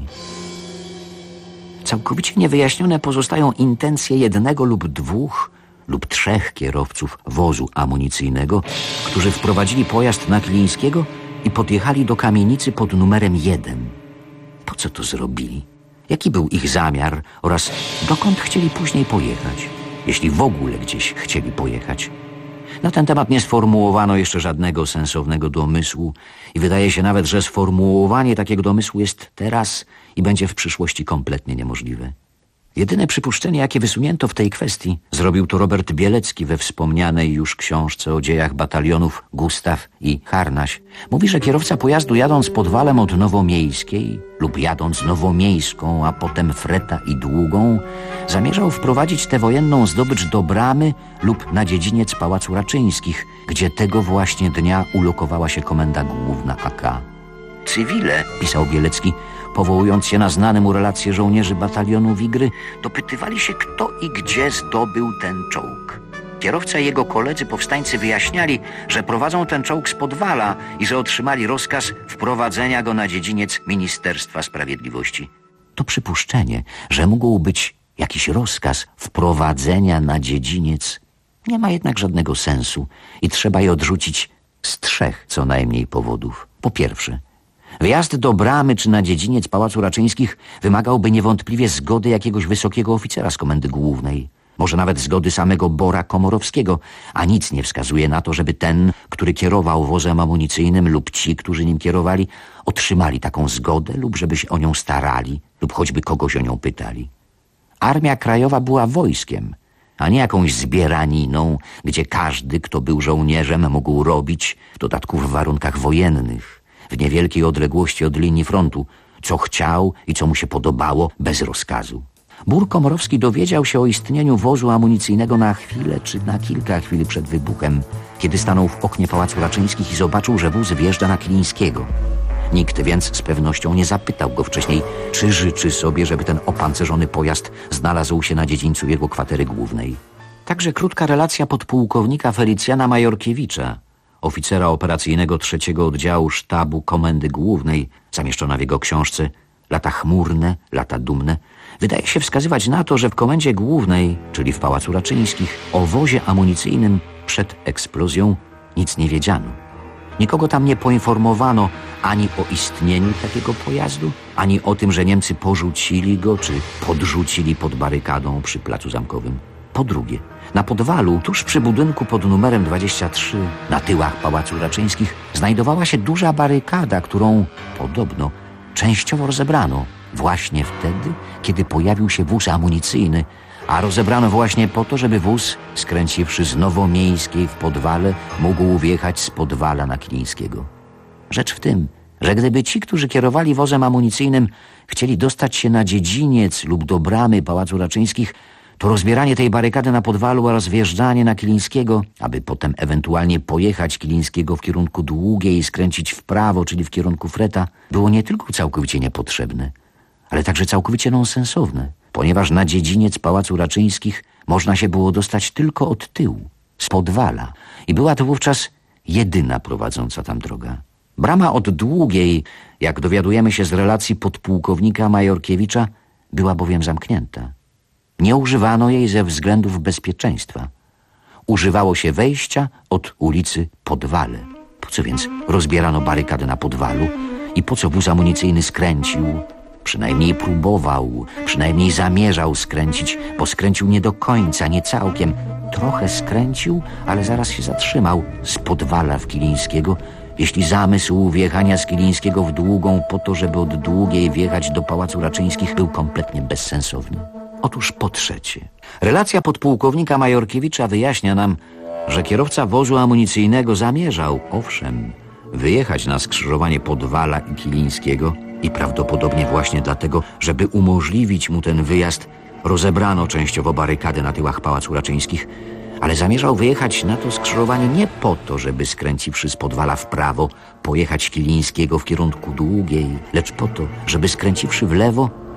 Speaker 21: Całkowicie niewyjaśnione pozostają intencje jednego lub dwóch lub trzech kierowców wozu amunicyjnego, którzy wprowadzili pojazd na Kilińskiego i podjechali do kamienicy pod numerem 1. Po co to zrobili? Jaki był ich zamiar oraz dokąd chcieli później pojechać, jeśli w ogóle gdzieś chcieli pojechać? Na ten temat nie sformułowano jeszcze żadnego sensownego domysłu i wydaje się nawet, że sformułowanie takiego domysłu jest teraz i będzie w przyszłości kompletnie niemożliwe. Jedyne przypuszczenie, jakie wysunięto w tej kwestii, zrobił to Robert Bielecki we wspomnianej już książce o dziejach batalionów Gustaw i Harnaś. Mówi, że kierowca pojazdu jadąc Podwalem od Nowomiejskiej lub jadąc Nowomiejską, a potem Freta i Długą, zamierzał wprowadzić tę wojenną zdobycz do bramy lub na dziedziniec Pałacu Raczyńskich, gdzie tego właśnie dnia ulokowała się Komenda Główna AK. Cywile, pisał Bielecki, powołując się na znane mu relacje żołnierzy batalionu Wigry, dopytywali się, kto i gdzie zdobył ten czołg. Kierowca i jego koledzy powstańcy wyjaśniali, że prowadzą ten czołg z Podwala i że otrzymali rozkaz wprowadzenia go na dziedziniec Ministerstwa Sprawiedliwości. To przypuszczenie, że mógł być jakiś rozkaz wprowadzenia na dziedziniec, nie ma jednak żadnego sensu i trzeba je odrzucić z 3 co najmniej powodów. Po pierwsze, wjazd do bramy czy na dziedziniec Pałacu Raczyńskich wymagałby niewątpliwie zgody jakiegoś wysokiego oficera z Komendy Głównej, może nawet zgody samego Bora Komorowskiego, a nic nie wskazuje na to, żeby ten, który kierował wozem amunicyjnym lub ci, którzy nim kierowali, otrzymali taką zgodę lub żeby się o nią starali lub choćby kogoś o nią pytali. Armia Krajowa była wojskiem, a nie jakąś zbieraniną, gdzie każdy, kto był żołnierzem, mógł robić, w dodatku w warunkach wojennych, w niewielkiej odległości od linii frontu, co chciał i co mu się podobało, bez rozkazu. Bór Komorowski dowiedział się o istnieniu wozu amunicyjnego na chwilę czy na kilka chwil przed wybuchem, kiedy stanął w oknie Pałacu Raczyńskich i zobaczył, że wóz wjeżdża na Kilińskiego. Nikt więc z pewnością nie zapytał go wcześniej, czy życzy sobie, żeby ten opancerzony pojazd znalazł się na dziedzińcu jego kwatery głównej. Także krótka relacja podpułkownika Felicjana Majorkiewicza, oficera operacyjnego 3. Oddziału Sztabu Komendy Głównej, zamieszczona w jego książce Lata chmurne, lata dumne, wydaje się wskazywać na to, że w Komendzie Głównej, czyli w Pałacu Raczyńskich, o wozie amunicyjnym przed eksplozją nic nie wiedziano. Nikogo tam nie poinformowano ani o istnieniu takiego pojazdu, ani o tym, że Niemcy porzucili go czy podrzucili pod barykadą przy Placu Zamkowym. Po drugie, na Podwalu, tuż przy budynku pod numerem 23, na tyłach Pałacu Raczyńskich, znajdowała się duża barykada, którą podobno częściowo rozebrano właśnie wtedy, kiedy pojawił się wóz amunicyjny, a rozebrano właśnie po to, żeby wóz, skręciwszy z Nowomiejskiej w Podwale, mógł wjechać z Podwala na Kilińskiego. Rzecz w tym, że gdyby ci, którzy kierowali wozem amunicyjnym, chcieli dostać się na dziedziniec lub do bramy Pałacu Raczyńskich, to rozbieranie tej barykady na Podwalu oraz wjeżdżanie na Kilińskiego, aby potem ewentualnie pojechać Kilińskiego w kierunku Długiej i skręcić w prawo, czyli w kierunku Freta, było nie tylko całkowicie niepotrzebne, ale także całkowicie nonsensowne, ponieważ na dziedziniec Pałacu Raczyńskich można się było dostać tylko od tyłu, z Podwala i była to wówczas jedyna prowadząca tam droga. Brama od Długiej, jak dowiadujemy się z relacji podpułkownika Majorkiewicza, była bowiem zamknięta. Nie używano jej ze względów bezpieczeństwa. Używało się wejścia od ulicy Podwale. Po co więc rozbierano barykadę na Podwalu i po co wóz amunicyjny skręcił? Przynajmniej próbował, przynajmniej zamierzał skręcić, bo skręcił nie do końca, nie całkiem. Trochę skręcił, ale zaraz się zatrzymał z Podwala w Kilińskiego, jeśli zamysł wjechania z Kilińskiego w Długą po to, żeby od Długiej wjechać do Pałacu Raczyńskich, był kompletnie bezsensowny. Otóż po trzecie, relacja podpułkownika Majorkiewicza wyjaśnia nam, że kierowca wozu amunicyjnego zamierzał, owszem, wyjechać na skrzyżowanie Podwala i Kilińskiego i prawdopodobnie właśnie dlatego, żeby umożliwić mu ten wyjazd, rozebrano częściowo barykady na tyłach Pałacu Raczyńskich, ale zamierzał wyjechać na to skrzyżowanie nie po to, żeby skręciwszy z Podwala w prawo, pojechać Kilińskiego w kierunku Długiej, lecz po to, żeby skręciwszy w lewo,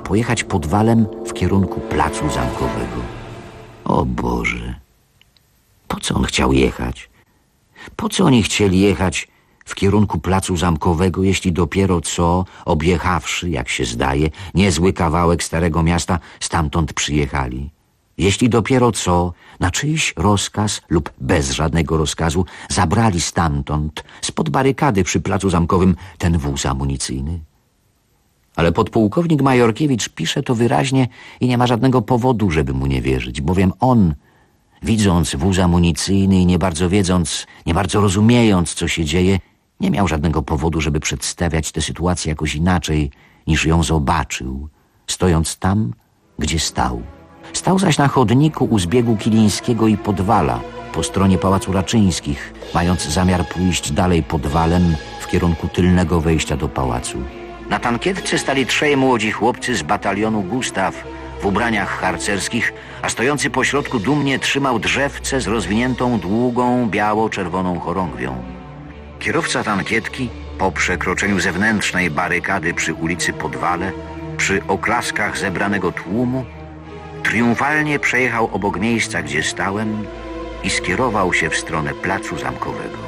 Speaker 21: pojechać podwalem w kierunku placu Zamkowego. O Boże, po co on chciał jechać? Po co oni chcieli jechać w kierunku placu Zamkowego, jeśli dopiero co, objechawszy, jak się zdaje, niezły kawałek Starego Miasta, stamtąd przyjechali? Jeśli dopiero co, na czyjś rozkaz lub bez żadnego rozkazu, zabrali stamtąd, spod barykady przy placu Zamkowym, ten wóz amunicyjny? Ale podpułkownik Majorkiewicz pisze to wyraźnie i nie ma żadnego powodu, żeby mu nie wierzyć, bowiem on, widząc wóz amunicyjny i nie bardzo wiedząc, nie bardzo rozumiejąc, co się dzieje, nie miał żadnego powodu, żeby przedstawiać tę sytuację jakoś inaczej, niż ją zobaczył, stojąc tam, gdzie stał. Stał zaś na chodniku u zbiegu Kilińskiego i Podwala, po stronie Pałacu Raczyńskich, mając zamiar pójść dalej Podwalem w kierunku tylnego wejścia do pałacu. Na tankietce stali 3 młodzi chłopcy z batalionu Gustaw w ubraniach harcerskich, a stojący pośrodku dumnie trzymał drzewce z rozwiniętą długą, biało-czerwoną chorągwią. Kierowca tankietki, po przekroczeniu zewnętrznej barykady przy ulicy Podwale, przy oklaskach zebranego tłumu, triumfalnie przejechał obok miejsca, gdzie stałem i skierował się w stronę placu Zamkowego.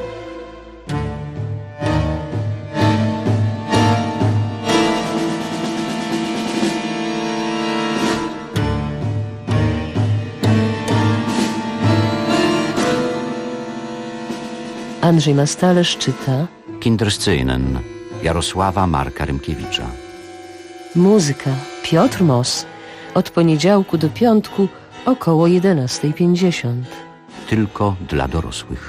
Speaker 1: Andrzej Mastalerz czyta
Speaker 21: Kinderszczynen Jarosława Marka Rymkiewicza.
Speaker 1: Muzyka Piotr Moss. Od poniedziałku do piątku około 11:50.
Speaker 21: Tylko dla dorosłych.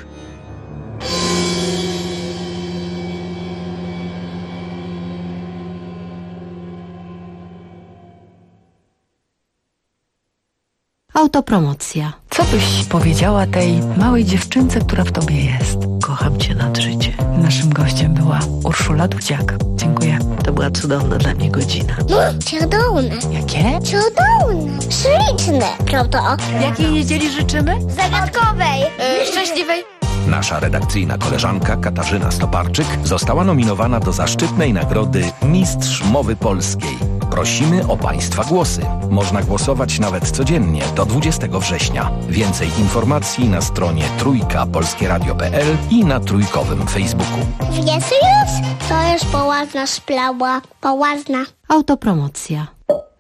Speaker 4: Autopromocja. Co byś powiedziała tej małej dziewczynce, która w tobie jest?
Speaker 1: Kocham cię nad życie.
Speaker 4: Naszym gościem była Urszula Dudziak. Dziękuję.
Speaker 1: To była cudowna dla mnie godzina.
Speaker 16: Cudowne.
Speaker 4: Jakie?
Speaker 16: Cudowne. Śliczne. Prawda?
Speaker 4: Jakiej niedzieli życzymy?
Speaker 16: Zagadkowej. Szczęśliwej.
Speaker 23: Nasza redakcyjna koleżanka Katarzyna Stoparczyk została nominowana do zaszczytnej nagrody Mistrz Mowy Polskiej. Prosimy o Państwa głosy. Można głosować nawet codziennie do 20 września. Więcej informacji na stronie trójkapolskieradio.pl i na trójkowym Facebooku.
Speaker 16: Wiesz już? To jest poważna sprawa. Poważna.
Speaker 4: Autopromocja.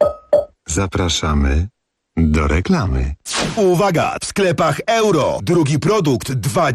Speaker 10: Zapraszamy do reklamy. Uwaga! W sklepach Euro. Drugi produkt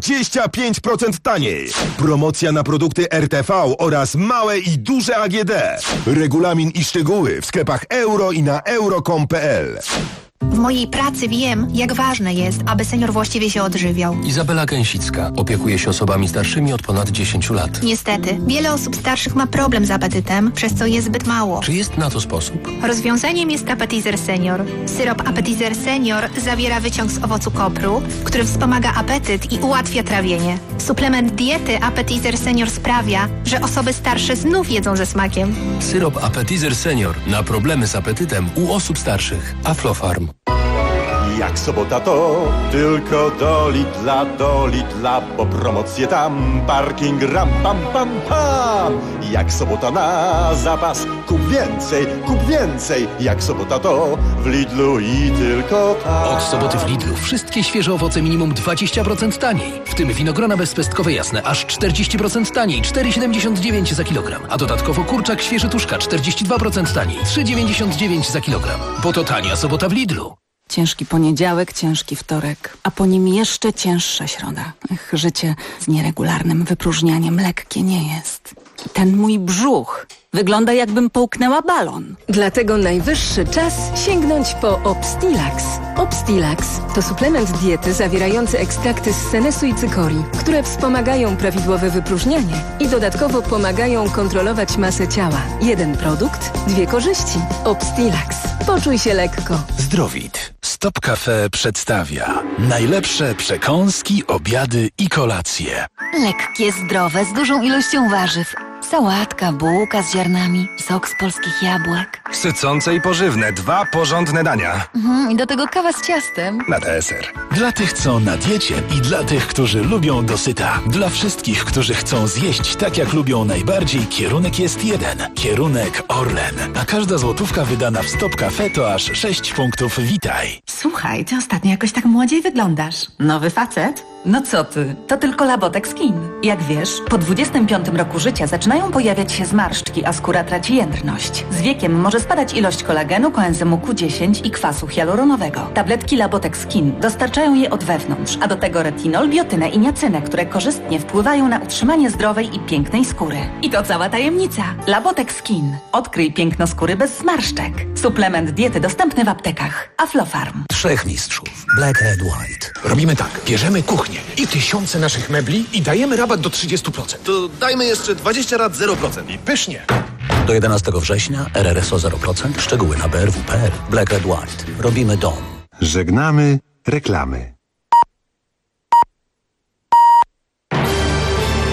Speaker 10: 25% taniej. Promocja na produkty RTV oraz małe i duże AGD. Regulamin i szczegóły w sklepach Euro i na euro.com.pl.
Speaker 24: W mojej pracy wiem, jak ważne jest, aby senior właściwie się odżywiał.
Speaker 7: Izabela Gęsicka opiekuje się osobami starszymi od ponad 10 lat.
Speaker 24: Niestety, wiele osób starszych ma problem z apetytem, przez co je zbyt mało.
Speaker 7: Czy jest na to sposób?
Speaker 24: Rozwiązaniem jest Appetizer Senior. Syrop Appetizer Senior zawiera wyciąg z owocu kopru, który wspomaga apetyt i ułatwia trawienie. Suplement diety Appetizer Senior sprawia, że osoby starsze znów jedzą ze smakiem.
Speaker 7: Syrop Appetizer Senior na problemy z apetytem u osób starszych. Aflofarm.
Speaker 25: Jak sobota to tylko do Lidla, bo promocje tam, parking ram pam pam pam. Jak sobota na zapas, kup więcej, jak sobota to w Lidlu i tylko tam.
Speaker 7: Od soboty w Lidlu wszystkie świeże owoce minimum 20% taniej. W tym winogrona bezpestkowe jasne aż 40% taniej, 4,79 za kilogram. A dodatkowo kurczak świeży tuszka 42% taniej, 3,99 za kilogram. Bo to tania sobota w Lidlu.
Speaker 26: Ciężki poniedziałek, ciężki wtorek, a po nim jeszcze cięższa środa. Życie z nieregularnym wypróżnianiem lekkie nie jest. Ten mój brzuch wygląda, jakbym połknęła balon.
Speaker 27: Dlatego najwyższy czas sięgnąć po Obstilax. Obstilax to suplement diety zawierający ekstrakty z senesu i cykorii, które wspomagają prawidłowe wypróżnianie i dodatkowo pomagają kontrolować masę ciała. Jeden produkt, 2 korzyści. Obstilax. Poczuj się lekko.
Speaker 23: Zdrowit. Stop Cafe przedstawia najlepsze przekąski, obiady i kolacje.
Speaker 28: Lekkie, zdrowe, z dużą ilością warzyw. Sałatka, bułka z ziarnami, sok z polskich jabłek.
Speaker 3: Sycące i pożywne. 2 porządne dania.
Speaker 4: I do tego kawa z ciastem.
Speaker 3: Na deser.
Speaker 5: Dla tych, co na diecie i dla tych, którzy lubią dosyta. Dla wszystkich, którzy chcą zjeść tak, jak lubią najbardziej, kierunek jest jeden. Kierunek Orlen. A każda złotówka wydana w Stop Cafe to aż 6 punktów Witaj.
Speaker 6: Słuchaj, ty ostatnio jakoś tak młodziej wyglądasz. Nowy facet?
Speaker 8: No co ty, to tylko Labotex Skin. Jak wiesz, po 25 roku życia zaczynają pojawiać się zmarszczki, a skóra traci jędrność. Z wiekiem może spadać ilość kolagenu, koenzymu Q10 i kwasu hialuronowego. Tabletki Labotex Skin dostarczają je od wewnątrz, a do tego retinol, biotynę i niacynę, które korzystnie wpływają na utrzymanie zdrowej i pięknej skóry. I to cała tajemnica. Labotex Skin. Odkryj piękno skóry bez zmarszczek. Suplement diety dostępny w aptekach. Aflofarm.
Speaker 9: 3 mistrzów. Black, Red, White. Robimy tak. Bierzemy kuchnię i tysiące naszych mebli i dajemy rabat do 30%.
Speaker 12: To dajmy jeszcze 20 rat 0%.
Speaker 9: I pysznie. Do 11 września RRSO 0%. Szczegóły na brw.pl. Black, Red, White. Robimy dom.
Speaker 13: Żegnamy reklamy.